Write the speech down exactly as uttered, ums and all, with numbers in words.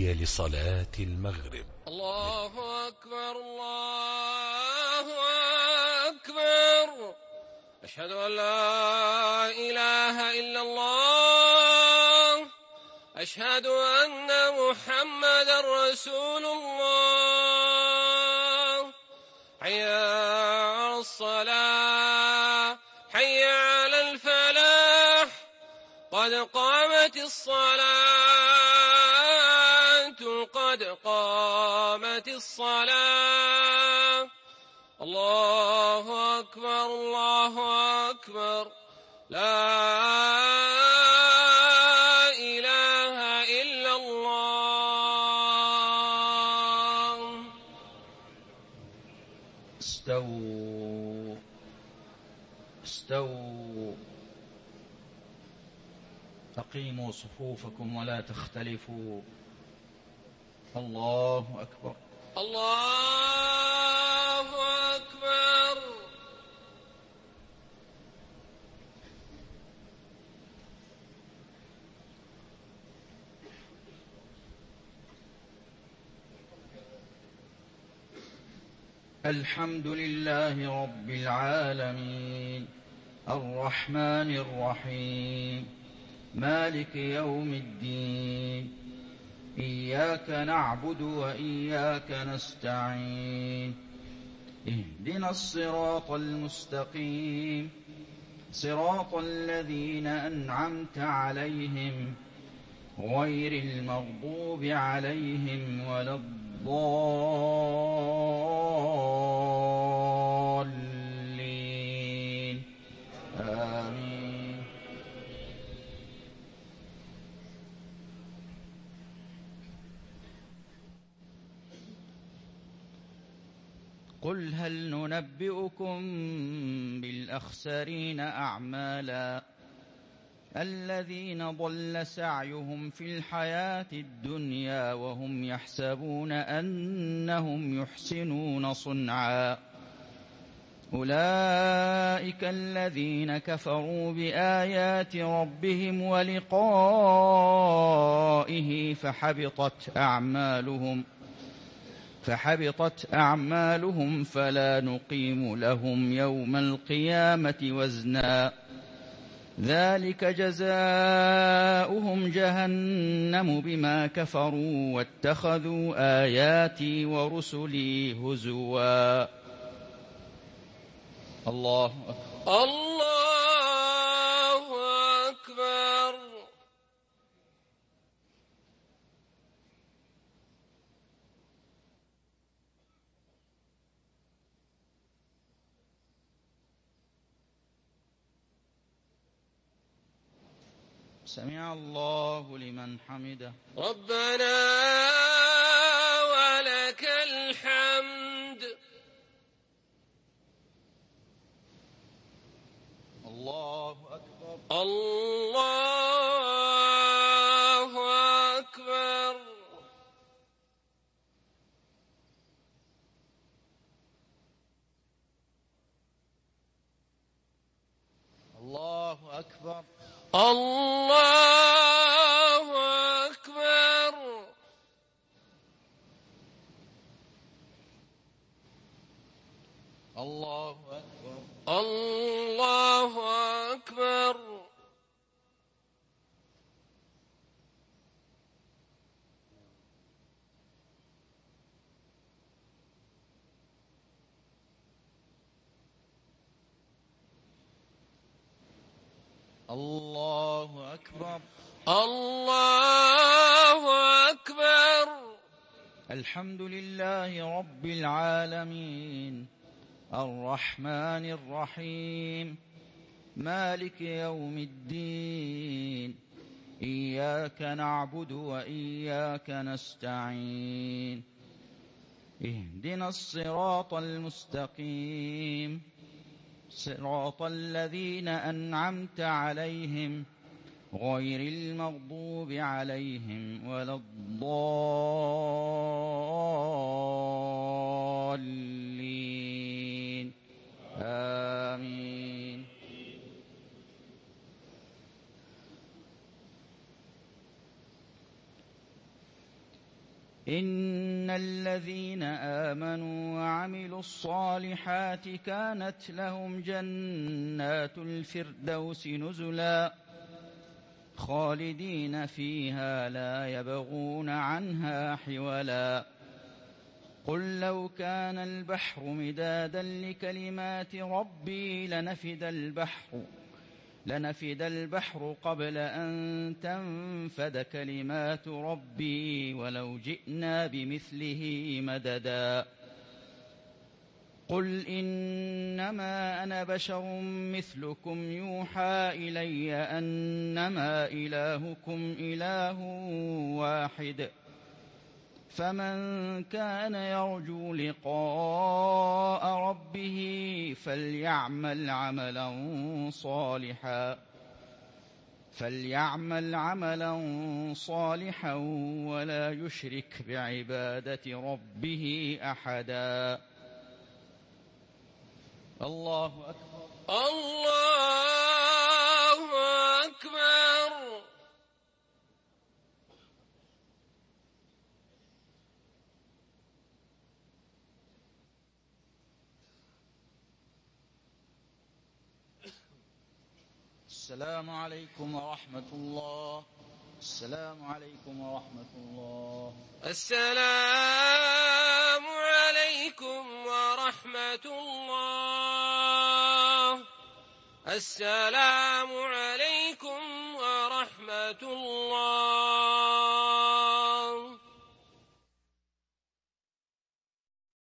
الإمامية لصلاة المغرب. الله أكبر الله أكبر، أشهد أن لا إله إلا الله، أشهد أن محمدا رسول الله. حي على الصلاة، حي على الفلاح، قد قامت الصلاة، قد قامت الصلاة. الله أكبر الله أكبر، لا إله إلا الله. استووا استووا، أقيموا صفوفكم ولا تختلفوا. الله أكبر الله أكبر. الحمد لله رب العالمين، الرحمن الرحيم، مالك يوم الدين، إياك نعبد وإياك نستعين، اهدنا الصراط المستقيم، صراط الذين أنعمت عليهم غير المغضوب عليهم ولا الضالين، آمين. قل هل ننبئكم بالأخسرين أعمالا الذين ضل سعيهم في الحياة الدنيا وهم يحسبون أنهم يحسنون صنعا، أولئك الذين كفروا بآيات ربهم ولقائه فحبطت أعمالهم فحبطت أعمالهم فلا نقيم لهم يوم القيامة وزنا، ذلك جزاؤهم جهنم بما كفروا واتخذوا آياتي ورسلي هزوا. الله أكبر الله أكبر. سمع الله لمن حمده. ربنا ولك الحمد. الله أكبر الله أكبر. الله أكبر الله أكبر. الله أكبر الله أكبر. الله أكبر الله أكبر. الحمد لله رب العالمين، الرحمن الرحيم، مالك يوم الدين، إياك نعبد وإياك نستعين، اهدنا الصراط المستقيم، صراط الذين أنعمت عليهم غير المغضوب عليهم ولا الضالين، آمين. إن الذين آمنوا وعملوا الصالحات كانت لهم جنات الفردوس نزلا خالدين فيها لا يبغون عنها حولا قل لو كان البحر مدادا لكلمات ربي لنفد البحر لنفد البحر قبل أن تنفد كلمات ربي ولو جئنا بمثله مددا قل إنما أنا بشر مثلكم يوحى إلي أنما إلهكم إله واحد فمن كان يرجو لقاء ربه فليعمل عملا صالحا فليعمل عملا صالحا ولا يشرك بعبادة ربه أحدا. الله أكبر. الله أكبر. السلام عليكم ورحمة الله. السلام عليكم ورحمة الله. السلام عليكم ورحمة الله. السلام عليكم ورحمة الله.